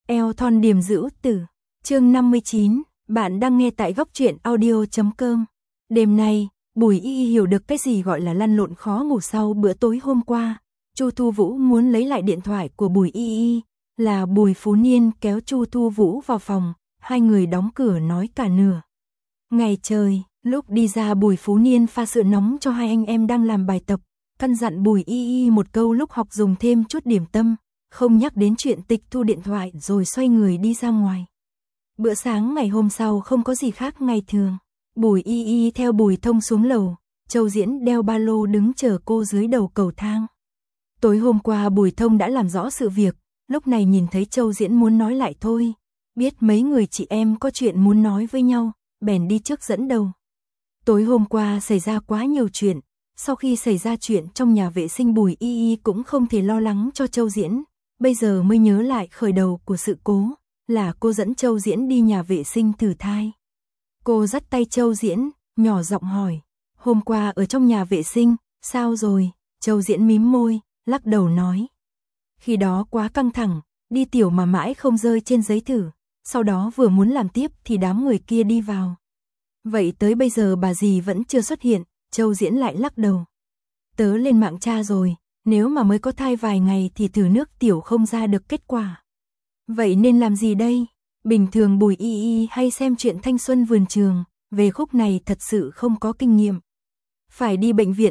Eo thon điềm dữ tử. Chương 59, bạn đang nghe tại góc truyện audio.com. Đêm nay, Bùi Y hiểu được cái gì gọi là lăn lộn khó ngủ sau bữa tối hôm qua. Chu Thu Vũ muốn lấy lại điện thoại của Bùi Y, là Bùi Phú Niên kéo Chu Thu Vũ vào phòng, hai người đóng cửa nói cả nửa ngày trời. Lúc đi ra Bùi Phú Niên pha sữa nóng cho hai anh em đang làm bài tập, căn dặn Bùi Y một câu lúc học dùng thêm chút điểm tâm, không nhắc đến chuyện tịch thu điện thoại rồi xoay người đi ra ngoài. Bữa sáng ngày hôm sau không có gì khác ngày thường. Bùi Y theo Bùi Thông xuống lầu, Châu Diễn đeo ba lô đứng chờ cô dưới đầu cầu thang. Tối hôm qua Bùi Thông đã làm rõ sự việc, lúc này nhìn thấy Châu Diễn muốn nói lại thôi, biết mấy người chị em có chuyện muốn nói với nhau, bèn đi trước dẫn đầu. Tối hôm qua xảy ra quá nhiều chuyện, sau khi xảy ra chuyện trong nhà vệ sinh Bùi Y cũng không thể lo lắng cho Châu Diễn, bây giờ mới nhớ lại khởi đầu của sự cố, là cô dẫn Châu Diễn đi nhà vệ sinh thử thai. Cô dắt tay Châu Diễn, nhỏ giọng hỏi, hôm qua ở trong nhà vệ sinh, sao rồi? Châu Diễn mím môi, lắc đầu nói. Khi đó quá căng thẳng, đi tiểu mà mãi không rơi trên giấy thử, sau đó vừa muốn làm tiếp thì đám người kia đi vào. Vậy tới bây giờ bà dì vẫn chưa xuất hiện, Châu Diễn lại lắc đầu. Tớ lên mạng tra rồi, nếu mà mới có thai vài ngày thì thử nước tiểu không ra được kết quả. Vậy nên làm gì đây? Bình thường Bùi Y hay xem chuyện thanh xuân vườn trường, về khúc này thật sự không có kinh nghiệm. Phải đi bệnh viện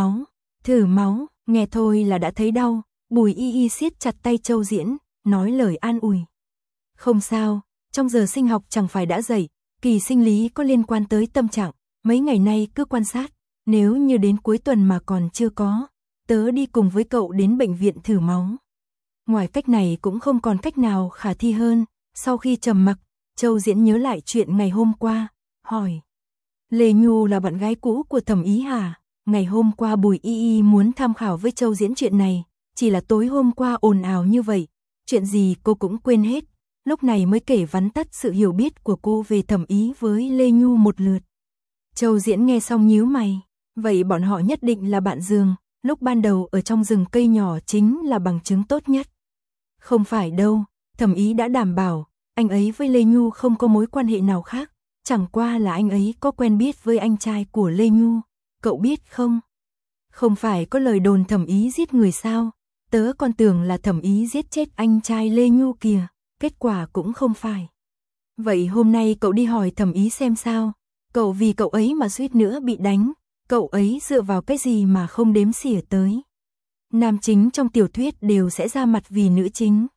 thử máu, nghe thôi là đã thấy đau. Bùi Y siết chặt tay Châu Diễn, nói lời an ủi. Không sao, trong giờ sinh học chẳng phải đã dạy, kỳ sinh lý có liên quan tới tâm trạng, mấy ngày nay cứ quan sát, nếu như đến cuối tuần mà còn chưa có, tớ đi cùng với cậu đến bệnh viện thử máu. Ngoài cách này cũng không còn cách nào khả thi hơn. Sau khi trầm mặc, Châu Diễn nhớ lại chuyện ngày hôm qua, hỏi. Lê Nhu là bạn gái cũ của Thẩm Ý hả? Ngày hôm qua Bùi Y muốn tham khảo với Châu Diễn chuyện này, chỉ là tối hôm qua ồn ào như vậy, chuyện gì cô cũng quên hết, lúc này mới kể vắn tắt sự hiểu biết của cô về Thẩm Ý với Lê Nhu một lượt. Châu Diễn nghe xong nhíu mày, vậy bọn họ nhất định là bạn giường, lúc ban đầu ở trong rừng cây nhỏ chính là bằng chứng tốt nhất. Không phải đâu, Thẩm Ý đã đảm bảo, anh ấy với Lê Nhu không có mối quan hệ nào khác, chẳng qua là anh ấy có quen biết với anh trai của Lê Nhu, cậu biết không? Không phải có lời đồn Thẩm Ý giết người sao? Tớ còn tưởng là Thẩm Ý giết chết anh trai Lê Nhu kìa, kết quả cũng không phải. Vậy hôm nay cậu đi hỏi Thẩm Ý xem sao? Cậu vì cậu ấy mà suýt nữa bị đánh, cậu ấy dựa vào cái gì mà không đếm xỉa tới? Nam chính trong tiểu thuyết đều sẽ ra mặt vì nữ chính.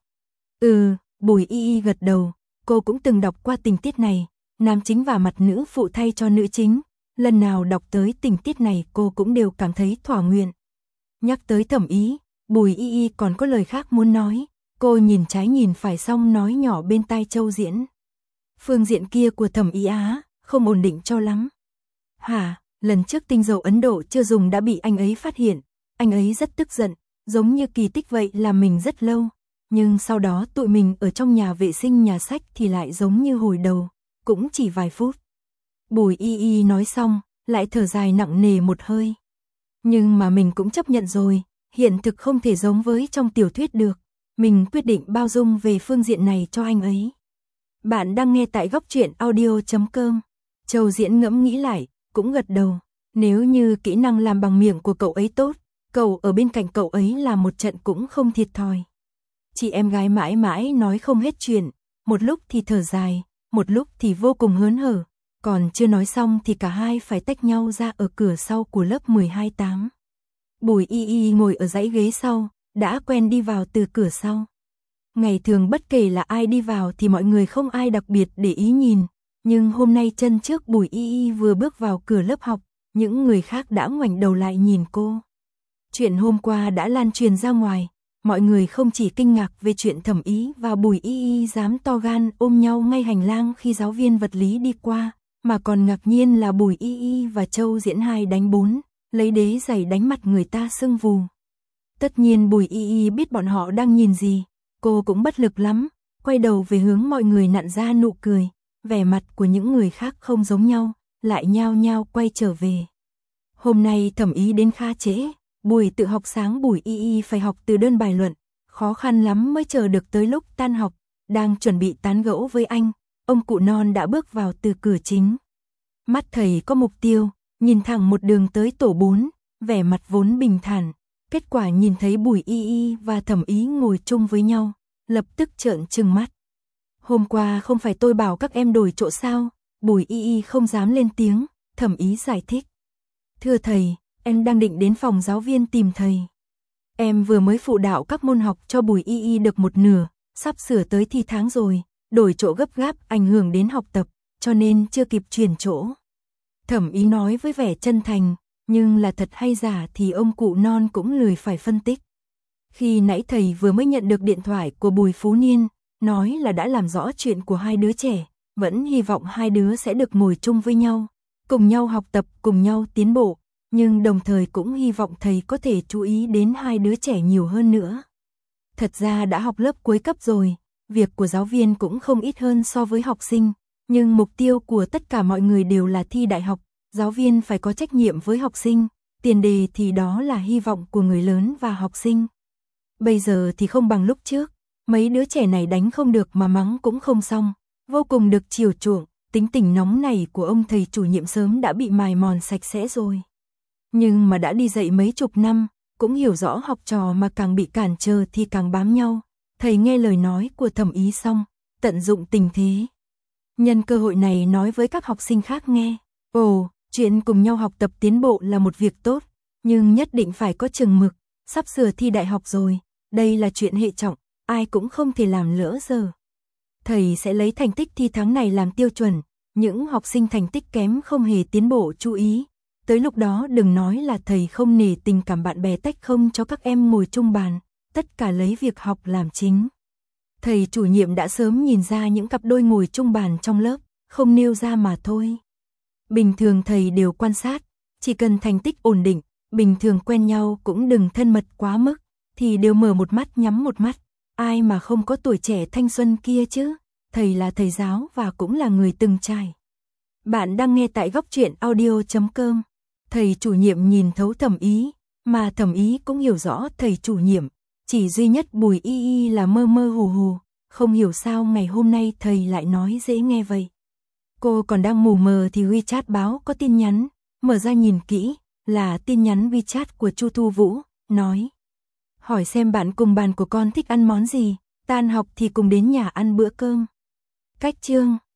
Bùi Y gật đầu, cô cũng từng đọc qua tình tiết này, nam chính và mặt nữ phụ thay cho nữ chính, lần nào đọc tới tình tiết này cô cũng đều cảm thấy thỏa nguyện. Nhắc tới Thẩm Ý, Bùi Y còn có lời khác muốn nói, cô nhìn trái nhìn phải xong nói nhỏ bên tai Châu Diễn. Phương diện kia của Thẩm Ý á, không ổn định cho lắm. Hả, lần trước tinh dầu Ấn Độ chưa dùng đã bị anh ấy phát hiện, anh ấy rất tức giận, giống như kỳ tích vậy làm mình rất lâu. Nhưng sau đó tụi mình ở trong nhà vệ sinh nhà sách thì lại giống như hồi đầu, cũng chỉ vài phút. Bùi Y nói xong, lại thở dài nặng nề một hơi. Nhưng mà mình cũng chấp nhận rồi, hiện thực không thể giống với trong tiểu thuyết được. Mình quyết định bao dung về phương diện này cho anh ấy. Bạn đang nghe tại góc truyện audio.com. Châu Diễn ngẫm nghĩ lại, cũng gật đầu. Nếu như kỹ năng làm bằng miệng của cậu ấy tốt, cậu ở bên cạnh cậu ấy làm một trận cũng không thiệt thòi. Chị em gái mãi mãi nói không hết chuyện, một lúc thì thở dài, một lúc thì vô cùng hớn hở, còn chưa nói xong thì cả hai phải tách nhau ra ở cửa sau của lớp 12-8. Bùi Y ngồi ở dãy ghế sau, đã quen đi vào từ cửa sau. Ngày thường bất kể là ai đi vào thì mọi người không ai đặc biệt để ý nhìn, nhưng hôm nay chân trước Bùi Y vừa bước vào cửa lớp học, những người khác đã ngoảnh đầu lại nhìn cô. Chuyện hôm qua đã lan truyền ra ngoài. Mọi người không chỉ kinh ngạc về chuyện Thẩm Ý và Bùi Y dám to gan ôm nhau ngay hành lang khi giáo viên vật lý đi qua, mà còn ngạc nhiên là Bùi Y và Châu Diễn 2 đánh 4, lấy đế giày đánh mặt người ta sưng vù. Tất nhiên Bùi Y biết bọn họ đang nhìn gì, cô cũng bất lực lắm, quay đầu về hướng mọi người nặn ra nụ cười, vẻ mặt của những người khác không giống nhau, lại nhao nhao quay trở về. Hôm nay Thẩm Ý đến khá trễ. Buổi tự học sáng Bùi Y phải học từ đơn bài luận, khó khăn lắm mới chờ được tới lúc tan học, đang chuẩn bị tán gẫu với anh, ông cụ non đã bước vào từ cửa chính. Mắt thầy có mục tiêu, nhìn thẳng một đường tới tổ 4, vẻ mặt vốn bình thản. Kết quả nhìn thấy Bùi Y Y và Thẩm Ý ngồi chung với nhau, lập tức trợn trừng mắt. Hôm qua không phải tôi bảo các em đổi chỗ sao? Bùi Y Y không dám lên tiếng, Thẩm Ý giải thích. Thưa thầy, em đang định đến phòng giáo viên tìm thầy. Em vừa mới phụ đạo các môn học cho Bùi Y Y được một nửa, sắp sửa tới thi tháng rồi, đổi chỗ gấp gáp ảnh hưởng đến học tập, cho nên chưa kịp chuyển chỗ. Thẩm Ý nói với vẻ chân thành, nhưng là thật hay giả thì ông cụ non cũng lười phải phân tích. Khi nãy thầy vừa mới nhận được điện thoại của Bùi Phú Niên, nói là đã làm rõ chuyện của hai đứa trẻ, vẫn hy vọng hai đứa sẽ được ngồi chung với nhau, cùng nhau học tập, cùng nhau tiến bộ, nhưng đồng thời cũng hy vọng thầy có thể chú ý đến hai đứa trẻ nhiều hơn nữa. Thật ra đã học lớp cuối cấp rồi, việc của giáo viên cũng không ít hơn so với học sinh, nhưng mục tiêu của tất cả mọi người đều là thi đại học, giáo viên phải có trách nhiệm với học sinh, tiền đề thì đó là hy vọng của người lớn và học sinh. Bây giờ thì không bằng lúc trước, mấy đứa trẻ này đánh không được mà mắng cũng không xong, vô cùng được chiều chuộng, tính tình nóng này của ông thầy chủ nhiệm sớm đã bị mài mòn sạch sẽ rồi. Nhưng mà đã đi dạy mấy chục năm, cũng hiểu rõ học trò mà càng bị cản trở thì càng bám nhau. Thầy nghe lời nói của Thẩm Ý xong, tận dụng tình thế. Nhân cơ hội này nói với các học sinh khác nghe. Ồ, chuyện cùng nhau học tập tiến bộ là một việc tốt, nhưng nhất định phải có chừng mực, sắp sửa thi đại học rồi, đây là chuyện hệ trọng, ai cũng không thể làm lỡ giờ. Thầy sẽ lấy thành tích thi tháng này làm tiêu chuẩn, những học sinh thành tích kém không hề tiến bộ chú ý. Tới lúc đó đừng nói là thầy không nể tình cảm bạn bè tách không cho các em ngồi chung bàn, tất cả lấy việc học làm chính. Thầy chủ nhiệm đã sớm nhìn ra những cặp đôi ngồi chung bàn trong lớp, không nêu ra mà thôi. Bình thường thầy đều quan sát, chỉ cần thành tích ổn định, bình thường quen nhau cũng đừng thân mật quá mức, thì đều mở một mắt nhắm một mắt, ai mà không có tuổi trẻ thanh xuân kia chứ, thầy là thầy giáo và cũng là người từng trải. Bạn đang nghe tại góc truyện audio.com. Thầy chủ nhiệm nhìn thấu Thẩm Ý, mà Thẩm Ý cũng hiểu rõ thầy chủ nhiệm, chỉ duy nhất Bùi Y Y là mơ mơ hồ hồ, không hiểu sao ngày hôm nay thầy lại nói dễ nghe vậy. Cô còn đang mù mờ thì WeChat báo có tin nhắn, mở ra nhìn kỹ, là tin nhắn WeChat của Chu Thu Vũ, nói: hỏi xem bạn cùng bàn của con thích ăn món gì, tan học thì cùng đến nhà ăn bữa cơm. Cách chương